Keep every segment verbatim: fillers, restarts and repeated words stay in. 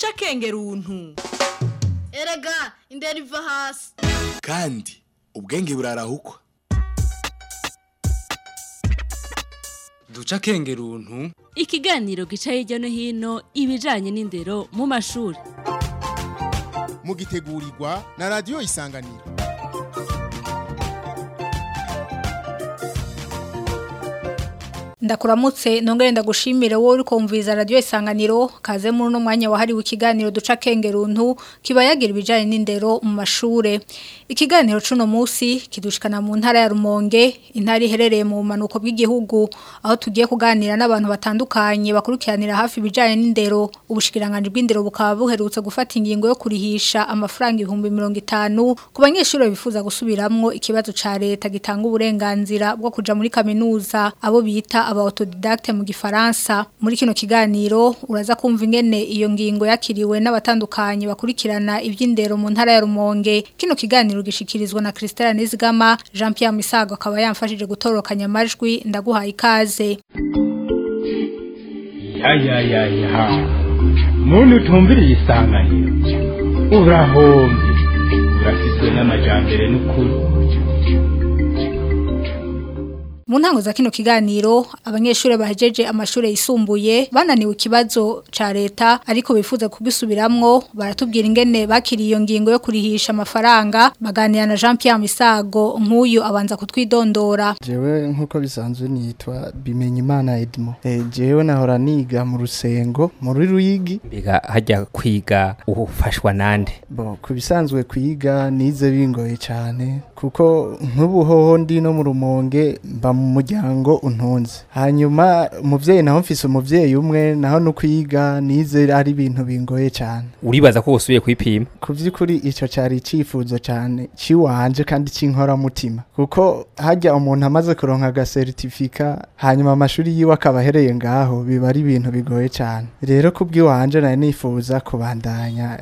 duca kengeruntu. Erega indera iva hasi. Kandi ubwenge burarahukwa. Duca kengeruntu. Ikiganiro gica hirya no hino ibijanye n'indero mu mashuri. Mugitegurirwa na Radio Isanganiro. Ndakuramutse nongere ndagushimire wowe uri kumviza Radio Isanganiro kaze muri no mwanya wahariwe ikiganiro duca kengeruntu kibayagira ibijanye n'indero mu mashure. Ikiganiro cuno musi kidushikana mu ntara ya Rumonge, intara iherereye mu manuko bw'igihugu, aho tugiye kuganira n'abantu batandukanye bakurikiranira hafi ibijanye n'indero. Ubushikiranganje bw'indero bukaba buherutse gufata ingingo yo kurihisha amafaranga ibihumbi mirongo itanu ku banyeshuri bifuza gusubiramwo ikibazo ca leta gitanga uburenganzira bwo kuja muri kaminuza, abo bita aba autodidacte mu gifaransa. Muri kino kiganiro uraza kumva ingene iyo ngingo yakiriwe n'abatandukanye bakurikirana iby'indero mu ntara ya Rumonge. Kino kiganiro gishikirizwa na Christelle Nizigama, Jean Pierre Misago akaba yamfashije gutorokanya amajwi. Ndaguhaye ikaze. Ya ya ya ya. Muntu tumbiriye Isanganiro. Urahombe. Urafise n'amajambere n'ukuri. Mu ntango za kino kiganiro abanyeshuri bahejeje amashure yisumbuye bananiwe ikibazo ca leta ariko bifuza kugisubiramwo, baratubwira ingene bakiriye iyo ngingo yo kurihisha amafaranga. Baganira na Jean Pierre Misago, nk'uyu abanza kutwidondora. Jewe nkuko bisanzwe nitwa Bimenyimana Edmo. Eh jewe nahora niga mu Rusengo muri Ruyigi. Biga hajya kwiga ufashwa nande? Bo kubisanzwe kwiga nize bingoye cyane kuko nk'ubuhoho ndi no mu Rumonge mba mu muryango untunze. Hanyuma umuvyeyi naho mfise umuvyeyi umwe naho no kwiga nize ari ibintu bingoye cyane. Uribaza ko usubiye kwipima? Kuvyukuri ico cari icifuzo cyane ciwanje kandi cinkora mutima kuko hajya umuntu amaze kuronka ga certificate hanyuma amashuri yiwe akabahereye ngaho biba ari ibintu bigoye cyane. Rero kubwiwanje naye nifuza kubandanya.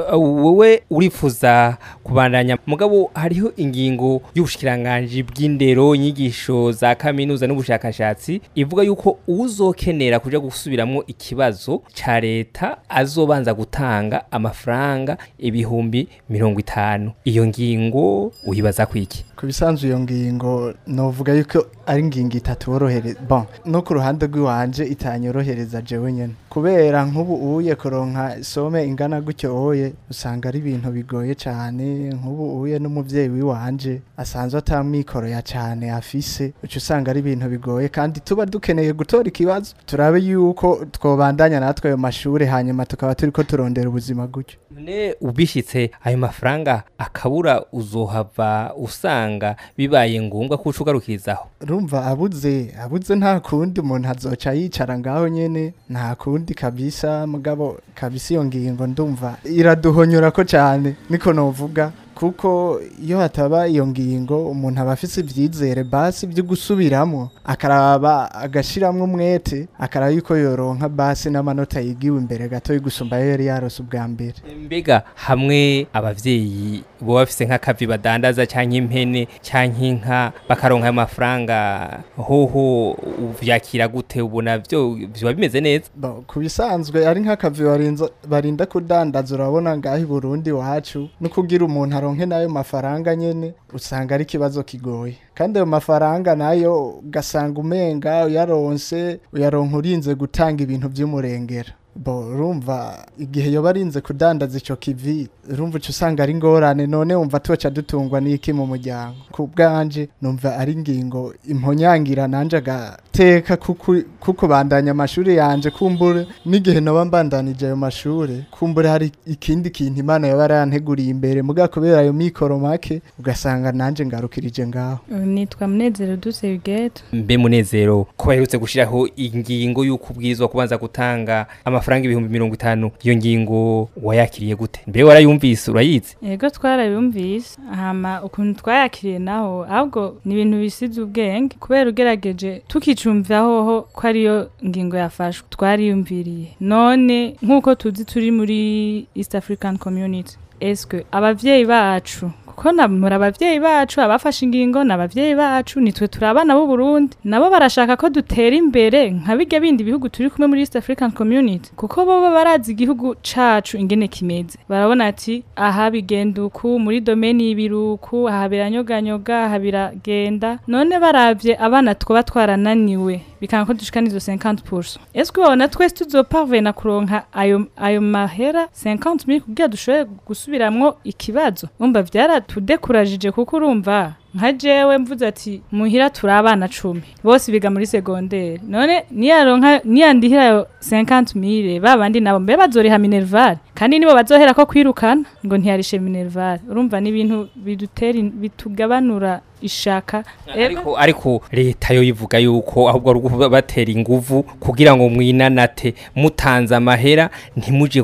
Wowe urifuza kubandanya mugabo hariho ingingo y'ubushikiranganje bw'indero, inyigisho za kaminuza n'ubushakashatsi ivuga yuko uzokenera kuja gusubiramwo ikibazo ca leta azobanza gutanga amafaranga ibihumbi mirongo itanu. Iyo ngingo uyibaza kwiki? Kubisanzwe iyo ngingo novuga yuko ari ngingo itatu worohereza bon no ku ruhande rw'iwanje itanyorohereza jewe nyene kubera nk'ubu uye kuronka some ingana gutyo oye usanga ari ibintu bigoye cyane. Nk'ubu uye n'umuvyeyi wiwanje asanzwe atamwikoro ya cyane afise, ucu usanga ari ibintu bigoye kandi tuba dukeneye gutora ikibazo turabe yuko twobandanya natwe ayo mashure hanyuma tukaba turiko turondera ubuzima gutyo. Ne ubishitse ayo mafaranga akabura uzohava usanga bibaye ngombwa ko ucugarukirizaho. Rumva abuze abuze nta kundi umuntu azoca yicara ngaho nyene nta kundi kabisa. Mugabo kabisa iyo ngingo ndumva iraduhonyora ko cyane niko novuga kuko iyo hataba iyo ngingo umuntu aba afise ivyizere basi byo gusubiramo akaraba agashiramwe umwete akaraba yuko yoronka basi n'amanota yigiwe imbere gato y'igusumba yari yarose ubwa mbere. Mbega hamwe abavyeyi bo bafise nk'akavi badandaza canke impene canke inka bakaronka amafaranga hoho uvyakira gute? Ubona byo biba bimeze neza? Kubisanzwe ari nk'akavi barinda barinda kudandaza urabona ngaho i Burundi wacu no kugira umuntu aronke nayo mafaranga nyene usanga ari kibazo kigoye kandi ayo mafaranga nayo gasanga umenga uyaronse uyaronka urinze gutanga ibintu by'umurengera. Bo rumva igihe yo barinze kudandaza ico kivi rumva cyo usanga ari ngorane none umva toca dutungwa niki mu muryango. Ku bwanje numva ari ngingo imponyangira nanje agateka kuko bandanya amashuri yanje kumbure n'igihe no mbandanije ayo mashuri kumbure hari ikindi kintu Imana yabaranteguriye imbere muga kubera ayo mikoro make ugasanga nanje ngarukirije ngaho. Nitwa Munezero Dusebgeto. Mbe Munezero ko baherutse gushiraho ingingo y'ukubwirizwa kubanza gutanga amafaranga ibihumbi mirongo itanu, iyo ngingo wayakiriye gute? Mbe warayumvise urayizi? Yego twarayumvise hama ukuntu twayakiriye naho ahubwo ni ibintu bisize ubwenge kubera ugerageje tukicumvaho ho ko ariyo ngingo yafashwe twariyumviriye. None nkuko tuzi turi muri East African Community, eske abavyeyi bacu kuko namura abavyeyi bacu abafashe ingingo n'abavyeyi bacu nitwe turabana b'u Burundi nabo barashaka ko dutera imbere nka bijya bindi bihugu turi kumwe muri East African Community kuko bo barazi igihugu cacu ingene kimeze barabona ati aha bigenda uku muri domeni y'ibiruku aha biranyoganyoga aha biragenda none baravye abana twoba twarananiwe bikanga ko dushikana izo cinquante pour cent est-ce que on a twese tuzoparvena kuronka ayo ayo mahera cinquante mille kugira dushoboye gusubiramwo ikibazo umva vyaratudekuraje kuko urumva nka jewe mvuze ati muhira turabana cumi bose biga muri secondaire none niyaronka niyandihira cinquante mille babandi nabo mbe bazoriha minerval kandi nibo bazohera ko kwirukana ngo ntiyarishe minerval urumva ni ibintu bidutera bitugabanura ishaka ariko ariko leta yo yivuga yuko ahubwo ari batera inguvu kugira ngo mwinanate mutanza amahera ntimuje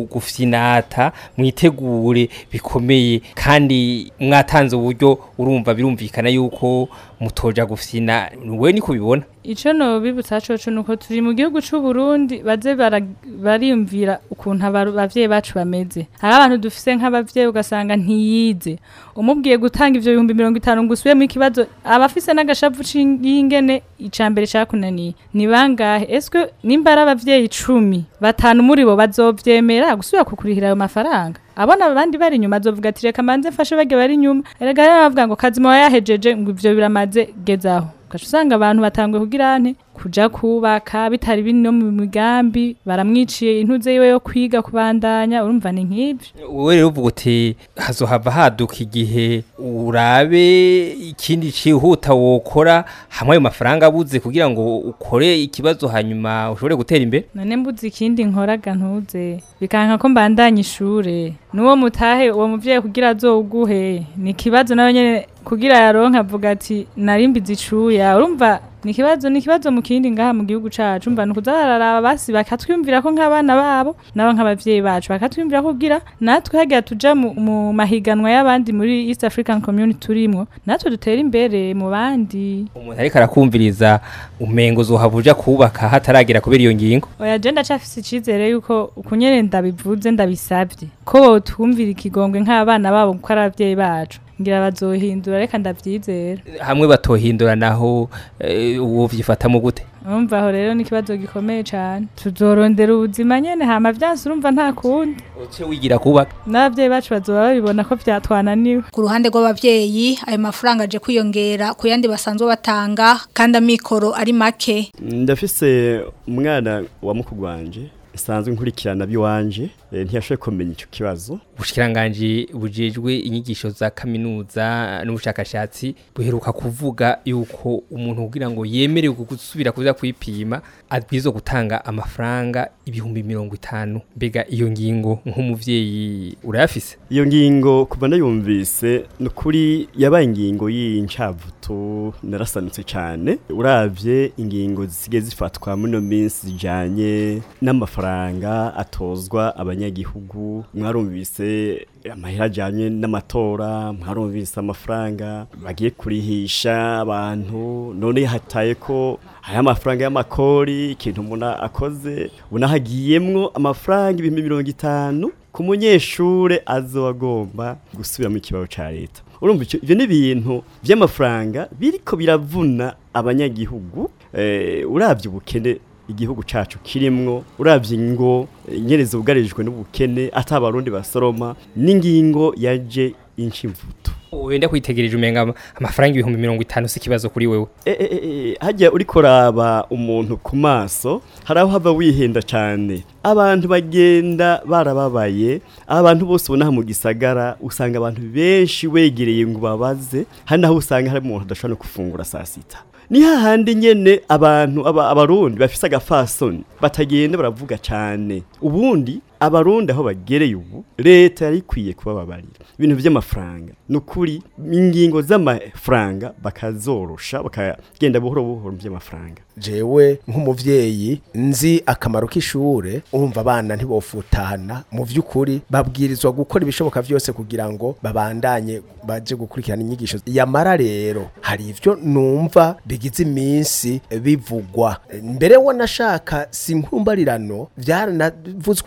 gufyinata mwitegure bikomeye kandi mwatanze uburyo urumva birumvikana yuko mutoja gufyina we niko bibona ico no bibutsa coco nuko turi mu gihugu c'u Burundi baze bariyumvira ukuntu abavyeyi bacu bameze hari abantu dufise nk'abavyeyi ugasanga ntiyize umubwiye gutanga ivyo bihumbi mirongo itanu ngusuye mu kibazo abafise n'agashavu c'ingene icambere cakunaniye ni bangahe eske nimba ari abavyeyi icumi batanu muri bo bazovyemera gusubira kukurihira ayo mafaranga abona abandi bari inyuma azovuga ati reka manze mfashe bage bari inyuma erega yaravuga ngo kazima wayahejeje ngo ivyo biramaze gezaho ukashusanga abantu batangwe kugira ante kuja kubaka bitari bini no mu migambi baramwiciye intuze yiwe yo kwiga kubandanya urumva ni nk'ivyo wewe rero uvuga uti hazohava haduka igihe urabe ikindi cihuta wokora hamwe ayo mafaranga abuze kugira ngo ukore ikibazo hanyuma ushobore gutera imbere none mbuze ikindi nkoraga ntuze bikanka ko mbandanya ishure nuwo mutahe uwo muvyeyi kugira azoguhe ni kibazo nawe nyene kugira yaronka avuga ati narimbiza icuya urumva ni kibazo ni kibazo mu kindi ngaha mu gihugu cacu mba nukuzahararaba basi bakatwiyumvira ko nk'abana babo nabo nk'abavyeyi bacu bakatwiyumvira ko kugira natwe hagiye tuja mu, mu mahiganwa y'abandi muri East African Community turimwo natwe dutera imbere mu bandi umuntu ariko arakumviriza umengo zohavuja kubaka hataragira kubera iyo ngingo oya je ndacafise icizere yuko ukunyene ndabivuze ndabisavye ko twumvira ikigongwe nk'abana babo kuko ari abavyeyi bacu ngira bazohindura reka ndavyizera hamwe batohindura naho uwo vyifatamo gute urumva aho rero ni kibazo gikomeye cyane tuzorondera ubuzima nyene hama vyanse urumva nta kundi uce wigira kubaka n'abavyeyi bacu bazoba babibona ko vyatwananiwe ku ruhande rw'abavyeyi ayo mafaranga aje kwiyongera ku yandi basanzwe batanga kandi amikoro ari make ndafise umwana wa mukugwanje sanzwe nkurikirana biwanje ntiyashoboye kumenya icyo kibazo ubushikiranganje bujejwe inyigisho za kaminuza n'ubushakashatsi buheruka kuvuga yuko umuntu kugira ngo yemerewe gusubira kuza kwipima abwizo gutanga amafaranga ibihumbi mirongo itanu mbega iyo ngingo nk'umuvyeyi urayafise iyo ngingo kuva nayumvise nukuri yabaye ingingo y'incavuto narasanutse cyane uravye ingingo zisige zifatwa muno minsi zijanye n'amafaranga atozwa abanyagihugu mwarumvise amahera ajanye n'amatora mwarumvise amafaranga bagiye kurihisha abantu none hataye ko hari amafaranga y'amakori ikintu umuntu akoze unahagiyemwo amafaranga ibihumbi mirongo itanu ku munyeshure azogomba gusubira mu kibazo ca leta urumva ivyo ni ibintu vy'amafaranga biriko biravuna abanyagihugu eh uravye ubukene igihugu cacu kirimwo uravye ngo nyereza ugarijwe n'ubukene atabarundi basoroma n'ingingo yaje inchimvuto wenda kwitegereje umenga amafaranga ibihumbi mirongo itanu si kibazo kuri wewe eh eh eh hajya uri koraba umuntu ku maso haraho hava wihenda cyane abantu bagenda barababaye abantu bose ubona mu gisagara usanga abantu benshi wegereye ngo babaze hano aho usanga hari umuntu adashobora gufungura saa sita ni hahandi nyene abantu aba abarundi bafise agafasoni batagenda baravuga cyane ubundi abarundi aho bagereye ubu leta yari kwiye kubababarira ibintu by'amafaranga nukuri ingingo z'amafaranga bakazorosha bakagenda buhoro buhoro by'amafaranga jewe nk'umuvyeyi nzi akamaro k'ishure urumva abana ntibofutana mu vy'ukuri babwirizwa gukora ibishoboka vyose kugira ngo babandanye baje gukurikirana inyigisho yamara rero hari ivyo numva bigize iminsi bivugwa mbere wo nashaka sinkumbarirano vyaranavuzwe cyane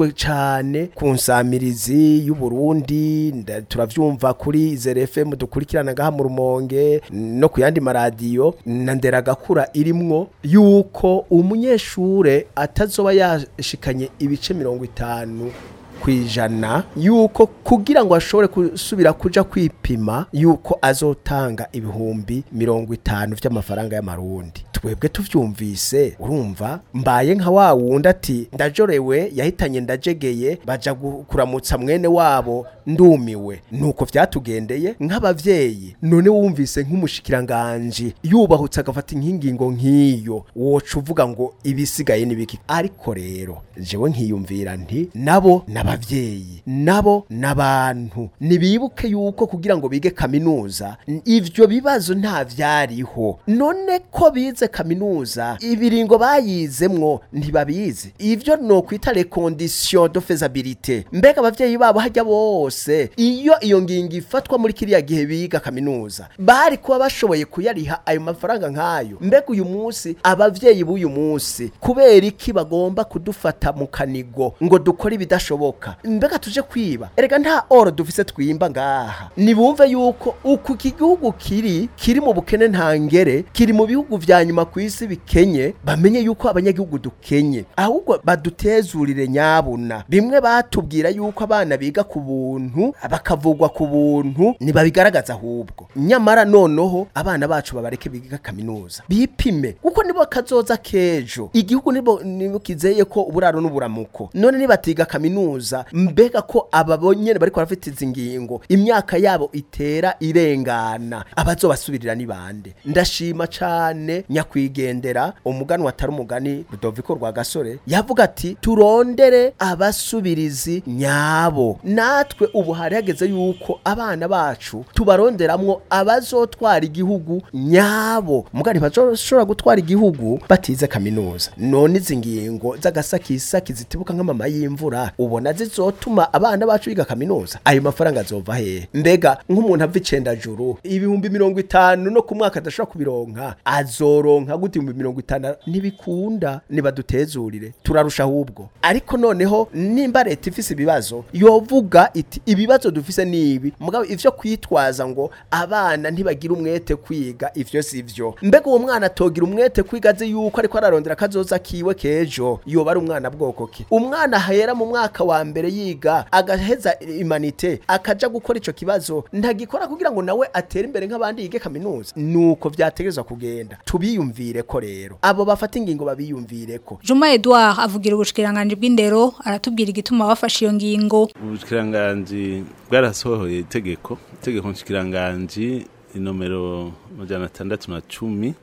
cane ku nsamirizi y'u Burundi turavyumva kuri Zero F M dukurikirana ngaha mu Rumonge no ku yandi maradiyo na Nderagakura irimwo yuko umunyeshure atazoba yashikanye ibice mirongo itanu kwijana yuko kugira ngo ashobore kusubira kuja kwipima yuko azotanga ibihumbi mirongo itanu vy'amafaranga y'amarundi twebwe tuvyumvise urumva mbaye nka wa wundi ati ndajorewe yahitanye ndajegeye baja kuramutsa mwene wabo ndumiwe nuko vyatugendeye nk'abavyeyi none wumvise nk'umushikiranganje yubahutse agafata inkingingo nk'iyo woca uvuga ngo ibisigaye nibiki ariko rero jewe nkiyumvira nti nabo n'abavyeyi nabo n'abantu nibibuke yuko kugira ngo bige kaminuza ivyo bibazo nta vyariho none ko bize kaminuza ibiringo bayizemwo ntibabizi ivyo no kwita les conditions de faisabilité mbega abavyeyi babo hajya bose iyo iyo ngingo ifatwa muri kiriya gihe biga kaminuza bari kuba bashoboye kuyariha ayo mafaranga nkayo mbega uyu munsi abavyeyi b'uyu munsi kubera iki bagomba kudufata mu kanigo ngo dukore ibidashoboka mbega tuje kwiba erega nta oro dufise twimba ngaha nibumve yuko uku kigihugu kiri kiri mu bukene ntangere kiri mu bihugu vya nyuma kwisi bikenye bamenye yuko abanyagihugu dukenye ahubwo badutezurire nyabuna bimwe batubwira yuko abana biga ku buntu bakavugwa ku buntu nibabigaragaza ahubwo nyamara noneho abana bacu babareke biga kaminuza bipime kuko nibo kazoza kejo igihugu nibo nibo kizeye ko uburaro n'uburamuko none nibatiga kaminuza mbega ko ababonye bari kwarafite izingingo imyaka yabo itera irengana abazobasubirira ni bande ndashima cane nyakwigendera umugani watari umugani Rudoviko rwa Gasore yavuga ati turondere abasubirizi nyabo natwe ubu hari hageze yuko abana bacu tubaronderamwo abazotwara igihugu nyabo mugani bazoshobora gutwara igihugu batize kaminuza none izingingo z'agasakisaki zitibuka nk'amama y'imvura ubona zizotuma abana bacu biga kaminuza ayo mafaranga azova he mbega nk'umuntu ava icenda juru ibihumbi mirongo itanu no ku mwaka adashobora kubironka azoronka gute ibihumbi mirongo itanu nibikunda nibadutezurire turarusha ahubwo ariko noneho nimba leta ifise ibibazo yovuga iti ibibazo dufise nibi mugabo ivyo kwitwaza ngo abana ntibagira umwete kwiga ivyo sivyo mbega uwo mwana atogira umwete kwigaze yuko ariko ararondera kazoza kiwe kejo yoba ari umwana bwoko ki umwana hera mu mwaka wa mbere yiga agaheza imanite akaja gukora ico kibazo ntagikora kugira ngo nawe atere imbere nk'abandi yige kaminuza nuko vyategerezwa kugenda tubiyumvire ko rero abo bafata ingingo babiyumvire ko Juma Edouard avugira ubushikiranganje bw'indero aratubwira igituma bafashe iyo ngingo ubushikiranganje bwarasohoye itegeko itegeko nshikiranganje inomero majana atandatu na cumi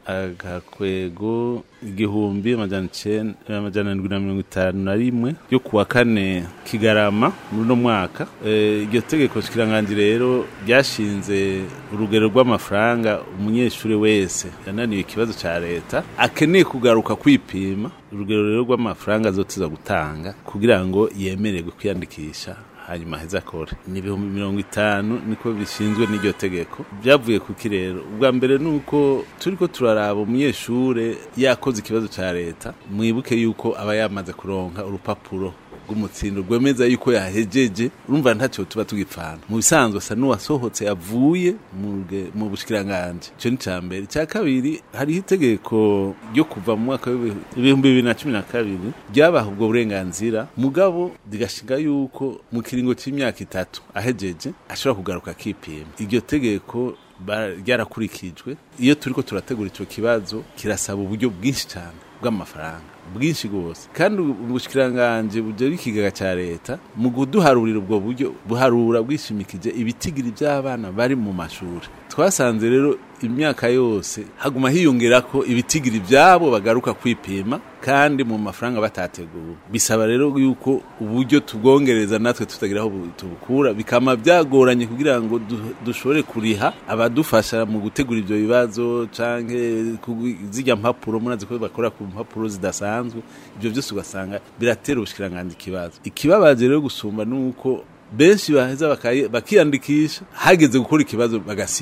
agakwego igihumbi majana icenda majana ndwi na mirongo itanu na rimwe yo kuwa kane Kigarama muri no mwaka iryo tegeko nshikiranganje rero ryashinze urugero rw'amafaranga umunyeshuri wese yananiwe ikibazo ca leta akeneye kugaruka kwipima urugero rero rw'amafaranga azotiza gutanga kugira ngo yemererwe kwiyandikisha hanyuma heza kore ni ibihumbi mirongo itanu niko bishinzwe n'iryo tegeko byavuye ku kirero ubwa mbere nuko turiko turaraba umunyeshure yakoze ikibazo ca leta mwibuke yuko aba yamaze kuronka urupapuro rw'umutsindo rwemeza yuko yahejeje urumva ntacyo tuba tugipfana mu bisanzwe sa nuwasohotse yavuye mu bushikiranganje cyo ni cambere cya kabiri hari itegeko ryo kuva mu mwaka w'ibihumbi bibiri na cumi na kabiri ryabaha ubwo burenganzira mugabo digashinga yuko mu kiringo c'imyaka itatu ahejeje ashobora kugaruka kipima iryo tegeko ryarakurikijwe iyo turiko turategura ico kibazo kirasaba uburyo bwinshi cyane bw'amafaranga bwinshi gose kandi ubushikiranganje buje bikigaga ca leta mu guduharurira ubwo buryo buharura bwishimikije ibitigiri by'abana bari mu mashuri twasanze rero imyaka yose haguma hiyongera ko ibitigiri byabo bagaruka kwipima kandi mu mafaranga batateguwe bisaba rero yuko uburyo tubwongereza natwe tutagiraho tubukura bikama byagoranye kugira ngo dushobore kuriha abadufasha mu gutegura ibyo bibazo canke zijya mpapuro munazi ko bakora ku mpapuro zidasanzwe ibyo byose ugasanga biratera ubushikiranganje ikibazo ikibabaje rero gusumba nuko benshi baheza bakiyandikisha hageze gukora ikibazo bagasiba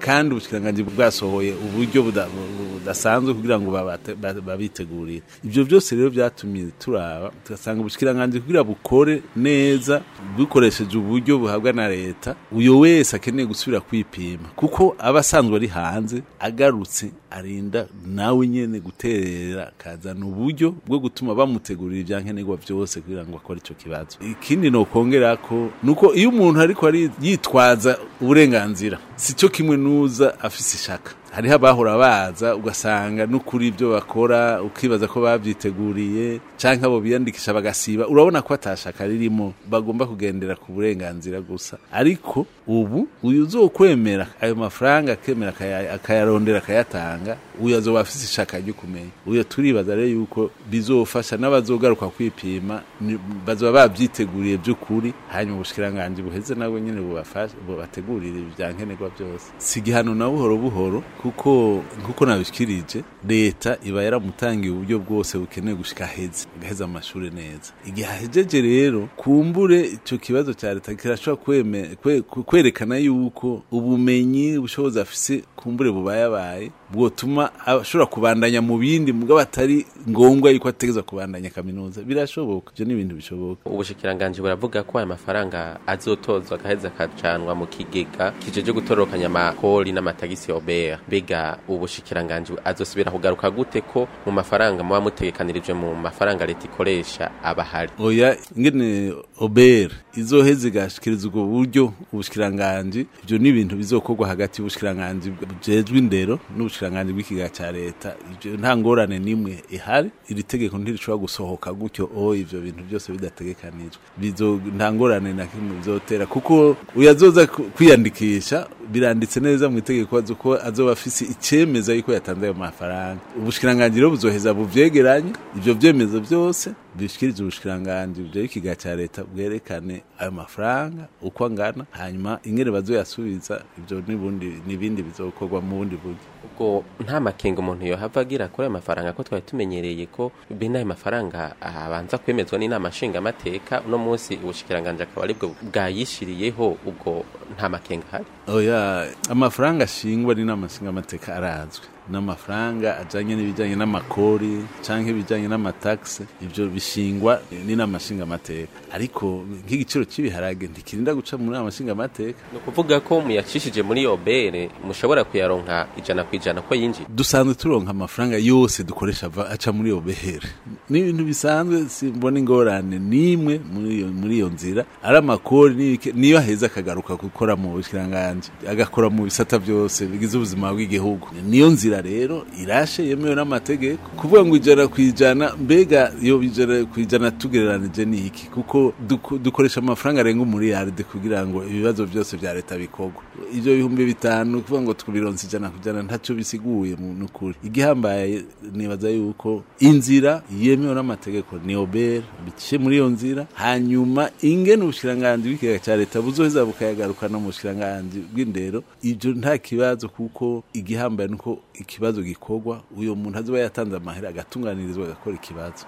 kandi ubushikiranganje bwasohoye uburyo budasanzwe kugira ngo babitegurire. Ibyo byose rero byatumye turaba tugasanga ubushikiranganje kugira bukore neza bukoresheje uburyo buhabwa na leta, uyo wese akeneye gusubira kwipima kuko abasanzwe ari hanze agarutse arinda nawe nyene guterera kazana uburyo bwo gutuma bamutegurira ibyankenerwa byose kugira ngo akore ico kibazo. Ikindi no kongera ko nuko iyo umuntu ariko ari yitwaza uburenganzira sico kimwe nuza afise ishaka. Hariho abahora baza ugasanga n'ukuri ibyo bakora ukibaza ko babyiteguriye canke abo biyandikisha bagasiba, urabona ko atashaka ririmo, bagomba kugendera ku burenganzira gusa. Ariko ubu uyu uzokwemera ayo mafaranga akemera akayarondera akayatanga, uyu azoba afise ishaka ryo kumenya. Uyu turibaza rero yuko bizofasha n'abazogaruka kwipima bazoba babyiteguriye by'ukuri, hanyuma ubushikiranganje buheze nawe nyene bubafasha bategurira ibyankenerwa byose. Sigihano na buhoro buhoro kuko nkuko nabishikirije leta iba yaramutangiye uburyo bwose bukeneye gushika heza gaheza amashuri neza. Igihe hajeje rero kumbure ico kibazo cya leta kirashobora kwe, kwerekana yuko ubumenyi bushobozi afise kumbure bubayabaye bwotuma ashobora kubandanya mu bindi mugabo atari ngombwa yuko ategeza kubandanya kaminuza. Birashoboka, byo ni ibintu bishoboka. Ubushikiranganje buravuga ko aya mafaranga azotozwa gaheza kacanwa mu kigega kijeje gutorokanya amakori n'amatagisi obera. Bega ubushikiranganje azosubira kugaruka gute ko mu mafaranga muba mutegekanirije mu mafaranga leta ikoresha abahari? Oya, ingene obera izoheze gashikiriza ubwo buryo ubushikiranganje, ibyo ni ibintu bizokorwa hagati y'ubushikiranganje bujejwe indero n'ubushikiranganje bw'ikiga cya leta. Ibyo nta ngorane nimwe ihari, iri tegeko ntirishobora gusohoka gutyo o ivyo bintu byose bidategekanijwe. Bizo nta ngorane na kimwe bizotera kuko uyazoza kwiyandikisha biranditse neza mu itegeko azuko azoba afise icemeza yuko yatanze ayo mafaranga. Ubushikiranganje rero buzoheza buvyegeranye ivyo vyemezo byose bishikiriza ubushikiranganje byo ikiga cya leta bwerekane ayo mafaranga uko angana, hanyuma ingere bazoyasubiza. Ibyo nibundi nibindi bizokorwa mu bundi buryo. Ubwo nta makenga umuntu yo havagira kuri ayo mafaranga ko twari tumenyereye ko bene ayo mafaranga abanza kwemezwa n'inama nshinga amateka, uno munsi ubushikiranganje akaba aribwo bwayishiriyeho. Ubwo nta makenga hari? Oya, amafaranga ashingwa n'inama nshinga amateka arazwe, n'amafaranga ajanye n'ibijanye n'amakori canke ibijanye n'amataxe, ivyo bishingwa n'inama nshinga amateka. Ariko nk'igiciro cy'ibiharage ntikirinda guca muri inama nshinga amateka. No kuvuga ko muyacishije muri obere mushobora kuyaronka ijana kwijana ko yinjiye. Dusanzwe turonka amafaranga yose dukoresha aca muri obere, ni ibintu bisanzwe, simbona ingorane nimwe muri iyo muri iyo nzira. Ari amakori niyo heza akagaruka gukora mu bushikiranganje agakora mu bisata byose bigize ubuzima bw'igihugu, niyo nzira rero irashe yemewe n'amategeko. Kuvuga ngo ijana kwijana, mbega yo bijana kwijana tugereranije ni iki? Kuko dukoresha amafaranga arenga umuriyaride kugira ngo ibibazo byose bya leta bikorwa. Ivyo bihumbi bitanu kuvuga ngo tubironse ijana kwijana ntaco bisiguye mu nukuri. Igihambaye nibaza yuko inzira yemewe n'amategeko ni obera bicishe muri iyo nzira, hanyuma ingene ubushikiranganje bw'ikiga cya leta buzoheza bukayagarukana mu bushikiranganje bw'indero. Ivyo nta kibazo kuko igihambaye nuko ikibazo gikorwa, uyo muntu azoba yatanze amahera agatunganirizwa agakora ikibazo.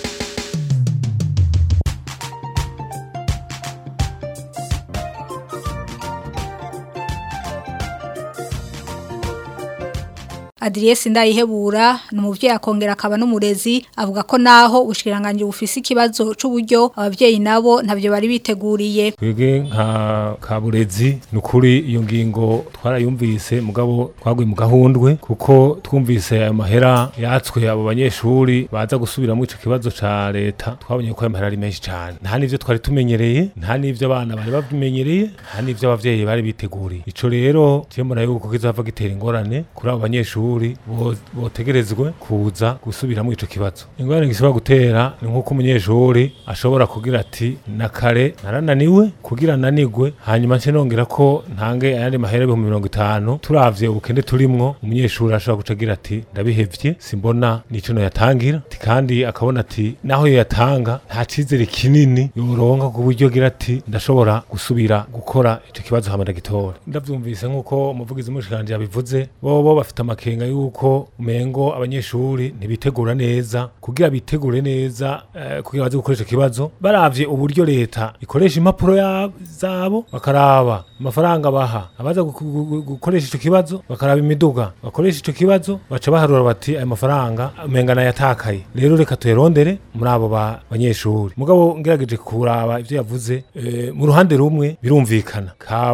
Adrien Ndayihebura n'umuvyeyi akongera akaba n'umurezi, avuga ko naho ubushikiranganje bufise ikibazo c'uburyo abavyeyi nabo ntavyo bari biteguriye. Twege nka kaburezi nukuri iyo ngingo twarayumvise mugabo twagwe mu gahundwe kuko twumvise ayo mahera yatswe abo banyeshuri baza gusubira mu ico kibazo ca leta. Twabonye ko ayo mahera ari menshi cyane, nta nivyo twari tumenyereye, nta nivyo abana bari babimenyereye, nta nivyo abavyeyi bari biteguriye. Ico rero cyemura yuko kizava gitera ingorane kuri abo banyeshuri botegerezwe kuza gusubira mu ico kibazo. Ingorane gishobora gutera ni nkuko umunyeshuri ashobora kugira ati nakare narananiwe kugira nanigwe, hanyuma nce nongera ko ntange ayandi mahera ibihumbi mirongo itanu. Turavye ubukende turimwo, umunyeshuri ashobora gucagira ati ndabihevye simbona nico no yatangira, kandi akabona ati naho yatanga nta cizere kinini yoronka ku buryo gira ati ndashobora gusubira gukora ico kibazo hamwe ndagitora. Ndavyumvise nkuko umuvugizi mushikanje yabivuze, bo bo bafite amakenga yuko umengo abanyeshuri ntibitegura neza kugira bitegure neza eh, kugira baze gukoresha ikibazo baravye uburyo leta ikoresha impapuro ya- zabo bakaraba amafaranga baha abaza gu- gu- gu- gukoresha ico kibazo bakaraba imiduga bakoresha ico kibazo baca baharura bati ayo mafaranga umengana yatakaye rero reka tuyarondere muri abo ba- banyeshuri mugabo ngerageje kuraba ivyo yavuze eh, mu ruhande rumwe birumvikana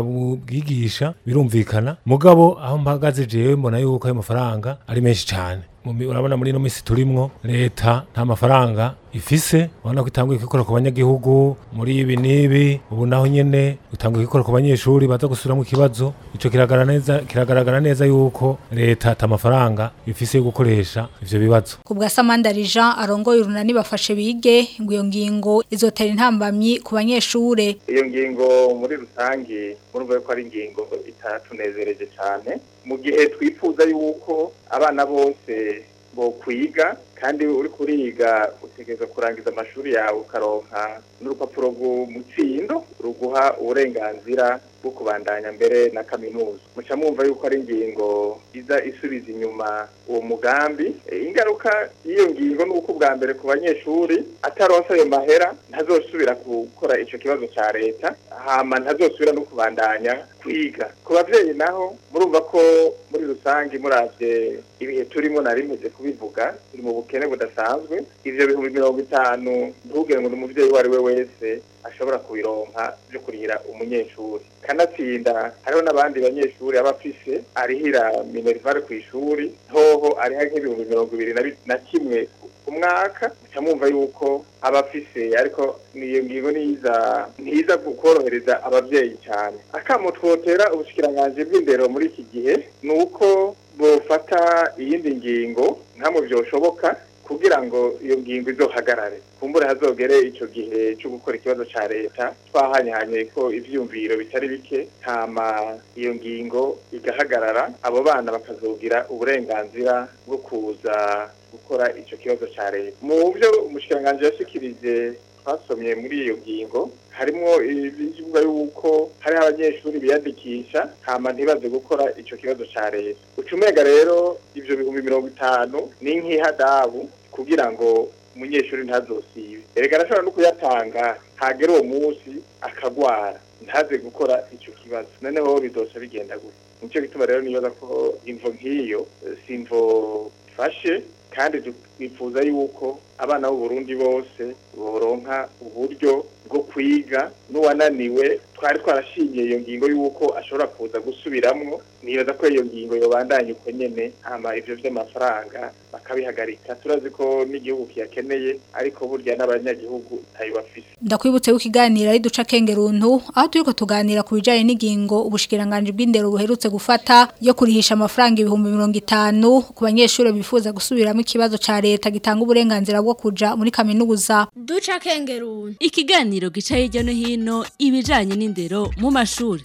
kabwigisha birumvikana mugabo aho mpagaze jewe mbona yuko ayo mafaranga ari menshi cyane Mu mi- urabona muri ino minsi turimwo leta nta mafaranga ifise ubona ko itanguye kwikora ku banyagihugu muri ibi n'ibi ubu naho nyene itanguye kwikora ku banyeshuri baza gusubiramo ikibazo ico kiragaragara neza kiragaragara neza yuko leta ata mafaranga ifise yo gukoresha ivyo bibazo Ku bwa Samandari Jean arongoye urunani bafashe bige ngo iyo ngingo izotera intambamyi ku banyeshure. iyo ngingo muri rusange murumva ko ari ingingo itatunezereje cyane mu gihe twifuza yuko abana bose bo kwiga kandi uri kuriga utegereza kurangiza amashuri yawe ukaronka n'urupapuro rw'umutsindo ruguha uburenganzira bwo kubandanya mbere na kaminuza muca mwumva yuko ari ingingo iza isubiza inyuma uwo mugambi E, ingaruka y'iyo ngingo ni uko bwa mbere ku banyeshuri ataronse ayo mahera ntazosubira gukora ico kibazo ca leta hama ntazosubira no kubandanya kwiga ku bavyeyi naho murumva ko muri rusange muravye ibihe turimo narimeze kubivuga turi mu bukene budasanzwe ivyo bihumbi mirongo itanu ntugire ngo n'umuvyeyi uwo ari we wese ashobora kubironka byo kurihira umunyeshuri kanatsinda hariho n'abandi banyeshuri aba afise arihira minervare ku ishuri hoho ariha nk'ibihumbi mirongo ibiri na bi- na kimwe ku mwaka muca mwumva yuko aba afise ariko niyo ngingo niza ntiza korohereza abavyeyi cyane akamo twotera ubushikiranganji bw'indero muri iki gihe ni uko bofata iyindi ngingo nkamwe byoshoboka kugira ngo iyo ngingo izohagarare kumbure hazogere ico gihe cyo gukora ikibazo ca leta twahanyanye ko ivyumviro bitari bike hama iyo ngingo igahagarara abo bana bakazogira uburenganzira bwo kuza gukora ico kibazo ca leta mu byo umushikiranganje yashikirije twasomye muri iyo ngingo harimo ibivuga yuko hari abanyeshuri biyandikisha hama ntibaze gukora ico kibazo ca leta ucumega rero ivyo bihumbi mirongo itanu ni nk'ihadabu kugira ngo umunyeshuri ntazosibe erega arashobora no kuyatanga hagera uwo munsi akagwara ntaze gukora ico kibazo noneho bizoca bigenda gute nico gituma rero nibaza ko imvo nk'iyo eh, simvo fashe kandi twifuza yuko abana b'u Burundi bose boronka uburyo bwo kwiga n'uwananiwe twari twarashimiye iyo ngingo yuko ashobora kuza gusubiramwo nibaza ko iyo ngingo yobandanye uko nyene hama ivyo vy'amafaranga bakabihagarika turazi ko n'igihugu kiyakeneye ariko burya n'abanyagihugu ntayo bafise. Ndakwibutse w'ikiganiro ari duca kengeruntu aho turiko tuganira ku bijanye n'ingingo ubushikiranganje bw'indero buherutse gufata yo kurihisha amafaranga ibihumbi mirongo itanu ku banyeshure bifuza gusubiramo ikibazo ca leta gitanga uburenganzira bwo kuja muri kaminuza. Duca kengeruntu. Ikiganiro gica hirya no hino ibijanye n'indero mu mashuri.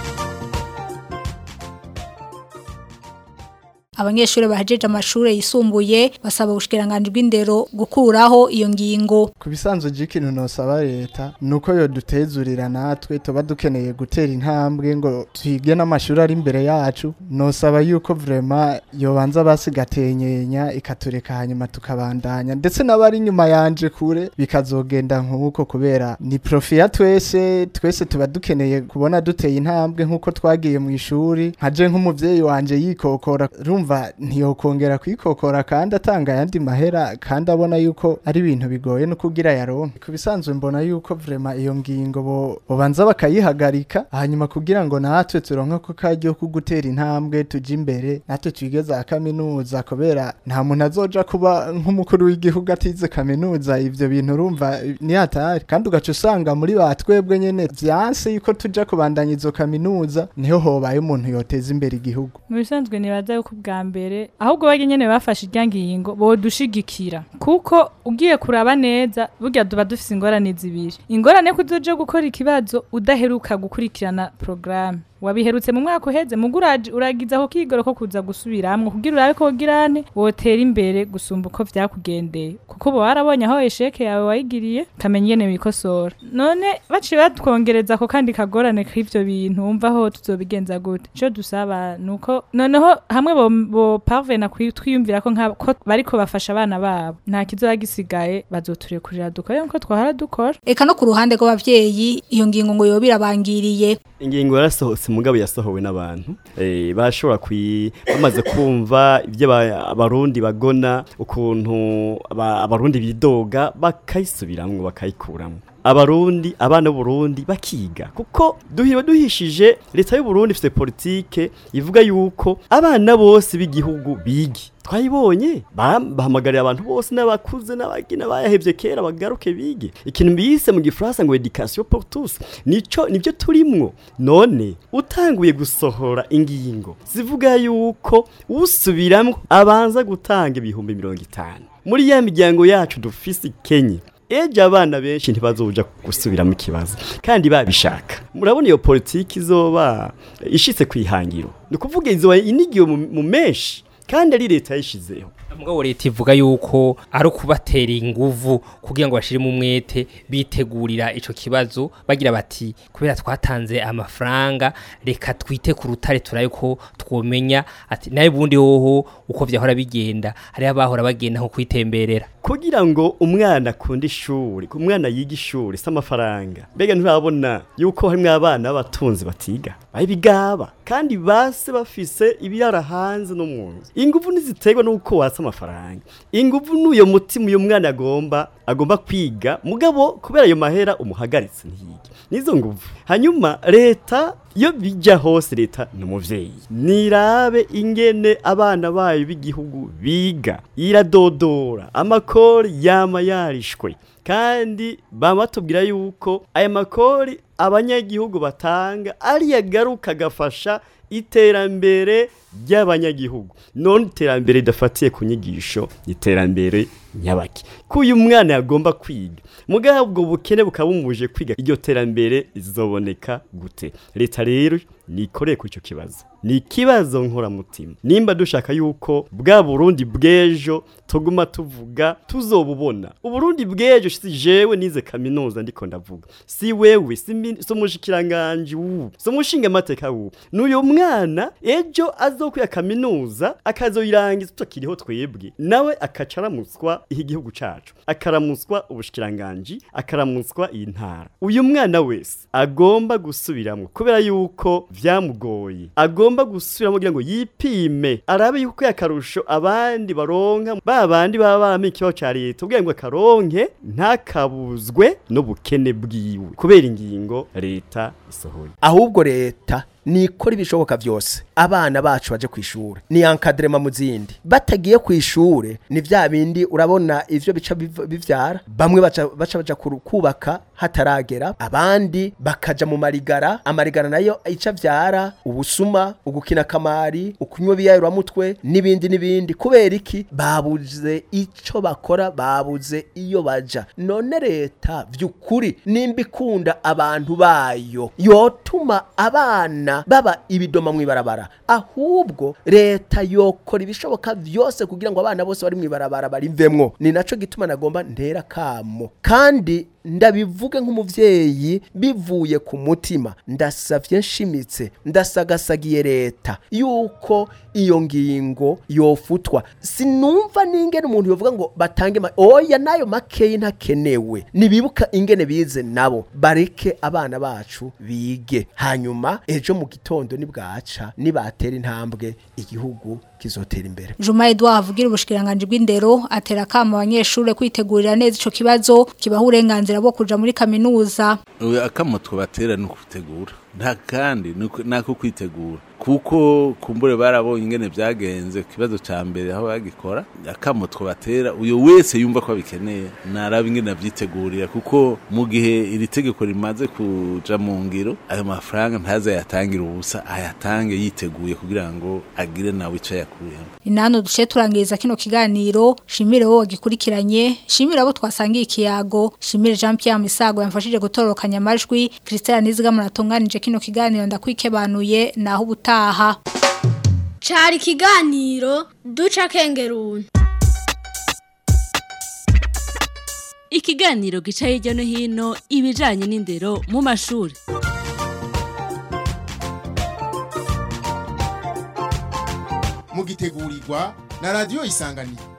Abanyeshure bahejeje amashure yisumbuye basaba ubushikiranganje bw'indero gukuraho iyo ngingo. Ku bisanzwe j'ikintu nosaba leta nuko yo dutezurira natwe tuba dukeneye gutera intambwe ngo twige n'amashuri ari imbere yacu nosaba yuko vraiment yobanza basigatenyenya ikatureka hanyuma tukabandanya ndetse n'abari inyuma yanje kure bikazogenda nk'uko kubera ni profi ya twese twese tuba dukeneye kubona duteye intambwe nk'uko twagiye mu ishuri nkaje nk'umuvyeyi wanje yikokora rumva ntiyokongera kwikokora kandi atanga yandi mahera kandi abona yuko ari ibintu bigoye no kugira yaronke ku bisanzwe mbona yuko vraiment iyo ngingo bo bobanza bakayihagarika hanyuma kugira ngo natwe turonke ko kajyo ku gutera intambwe tuje imbere natwe twigeza kaminuza kubera nta muntu azoja kuba nk'umukuru w'igihugu atize kaminuza ivyo bintu urumva ni hatari kandi ugaca usanga muri batwebwe nyene vyanse yuko tuja kubandanya izo kaminuza niho hobaye umuntu yoteza imbere igihugu. Mu bisanzwe nibaza yuko bwa mbere ahubwo bage nyene bafashe iryangingo bodushigikira kuko ugiye kuraba neza burya duba dufise ingorane zibiri ingorane kuzoje gukora ikibazo udaheruka gukurikirana programme wabiherutse mu mwaka uheze muguraje uragiza ko kigoro ko kuza gusubiramwe kugira urabe ko girane wotera imbere gusumba uko vyakugendeye kuko bo warabonye aho esheke yawe wayigiriye kamenyene bikosora none baci batwongereza ko kandi kagorane k'ivyo bintu umva ho tuzobigenza gute cyo dusaba nuko noneho hamwe bo, bo parvena kwitwiyumvira ko nka ko bariko bafasha abana babo nta kizoba gisigaye bazoturekurira dukore nko twahara dukora eka no ku ruhande rw'abavyeyi iyo ngingo ngo yobira bangiriye ingingo yarasohotse mugabo yasohowe n'abantu eh bashobora kwi bamaze kumva ibyo abarundi bagona ukuntu abarundi bidoga bakayisubiramwe bakayikuramwe abarundi abana b'Uburundi bakiga kuko duhiwe duhishije leta y'u Burundi ifite politike ivuga yuko abana bose b'igihugu bigi twayibonye bahamagarira abantu bose n'abakuze n'abagina bayahevye kera bagaruke bige ikintu bise mu gifaransa ngo education pour tous nico nivyo turimwo none utanguye gusohora ingingo zivuga yuko usubiramwe abanza gutanga ibihumbi mirongo itanu muri ya miryango yacu dufise Kenya ejo abana benshi ntibazoja gusubira mu kibazo kandi babishaka murabona iyo politiki izoba ishitse kwihangiro ni kuvuga izo inigiyo mu menshi kandi ari leta yishizeho mugabo leta ivuga yuko ari ukubatera inguvu kugira ngo bashire mu mwete bitegurira ico kibazo bagira bati kubera twatanze amafaranga reka twite ku rutare turayuko twomenya ati naye bundi hoho uko vyahora bigenda hari abahora bagenda nko kwitemberera kugira ngo umwana akunda ishuri umwana yiga ishuri s'amafaranga bega ntibabona yuko harimo abana b'abatunzi batiga bayibigaba kandi base bafise ibirara hanze no munzu inguvu niziterwa nuko wasa amafaranga inguvu n'uyo mutima uyo mwana agomba agomba kwiga mugabo kubera ayo mahera umuhagaritse ntiyige nizo nguvu hanyuma leta iyo bijya hose leta n'umuvyeyi nirabe ingene abana bayo b'igihugu biga iradodora amakori yama yarishwe kandi bamatubwira yuko aya makori abanyagihugu batanga ari yagaruka gafasha iterambere ry'abanyagihugu none iterambere idafatiye ku nyigisho iterambere nyabaki kuyu mwana yagomba kwiga mugabo ubwo bukene bukabumuje kwiga iryo terambere izoboneka gute leta rero nikoreye ku cyo kibazo ni kibazo nkora mutima nimba dushaka yuko bwa Burundi bwejo tuguma tuvuga tuzobubona uburundi bwejo si jewe nize kaminuza ndiko ndavuga si wewe si umushikiranganje wu so mushinga amateka wu n'uyo mwana ejo azokwiya kaminuza akazoyirangiza tutakiriho twebwe nawe akacaramuswa igihugu cacu akaramuswa ubushikiranganje akaramuswa iyi ntara uyu mwana wese agomba gusubiramwe kubera yuko vyamugoye agomba gusubiramo kugira ngo yipime arabe yuko yakarusho abandi baronka babandi baba bamikiho ca leta kugira ngo akaronke ntakabuzwe no bukene bwiwe kubera ingingo leta isohoye ahubwo leta nikora ibishoboka byose abana bacu baje kwishura ni encadrement mu zindi batagiye kwishura ni vya bindi urabona ivyo bica bivyara bamwe baca baca baja kubaka hataragera abandi bakaja mu marigara amarigara nayo ica vyara ubusuma ugukina kamari ukunywa biyayura mutwe nibindi nibindi kubera iki babuze ico bakora babuze iyo baja none leta vyukuri nimbikunda abantu bayo yotuma abana baba ibidoma mwibarabara ahubwo leta yokora ibishoboka vyose kugira ngo abana bose bari mwibarabara barivemwo ni naco gituma nagomba ntera kamo kandi ndabivuge nk'umuvyeyi bivuye ku mutima ndasavye nshimitse ndasagasagiye leta yuko iyo ngingo yofutwa sinumva n'ingene umuntu yovuga ngo batange oya nayo makeyi ntakenewe nibibuka ingene bize nabo bareke abana bacu bige hanyuma ejo mu gitondo nibwaca nibatera intambwe igihugu kizotera imbere Juma Edouard avugira ubushikiranganje bw'indero atera kama abanyeshure kwitegurira neza ico kibazo kibaha uburenganzira bwo kuja muri kaminuza akamo twabatera no kutegura nta kandi nako kwitegura kuko kumbure barabonye ingene byagenze kibazo ca mbere aho bagikora akamo twobatera uyo wese yumva ko bikeneye naraba ingene avyitegurira kuko mu gihe iri tegeko rimaze kuja mu ngiro ayo mafaranga ntaza yatangira ubusa ayatange yiteguye kugira ngo agire nawe ico yakuyemo. Inano duce turangiriza kino kiganiro shimire wo gikurikiranye shimire abo twasangiye ikiyago shimire Jean Pierre Misago yamfashije gutorokanya amajwi Christian Niziga muratunganije kino kiganiro ndakwikebanuye naho ubutaha. Cari kiganiro duca kengeruni. Ikiganiro gica hirya no hino ibijanye n'indero mu mashuri. Mugitegurirwa na Radio Isanganiro.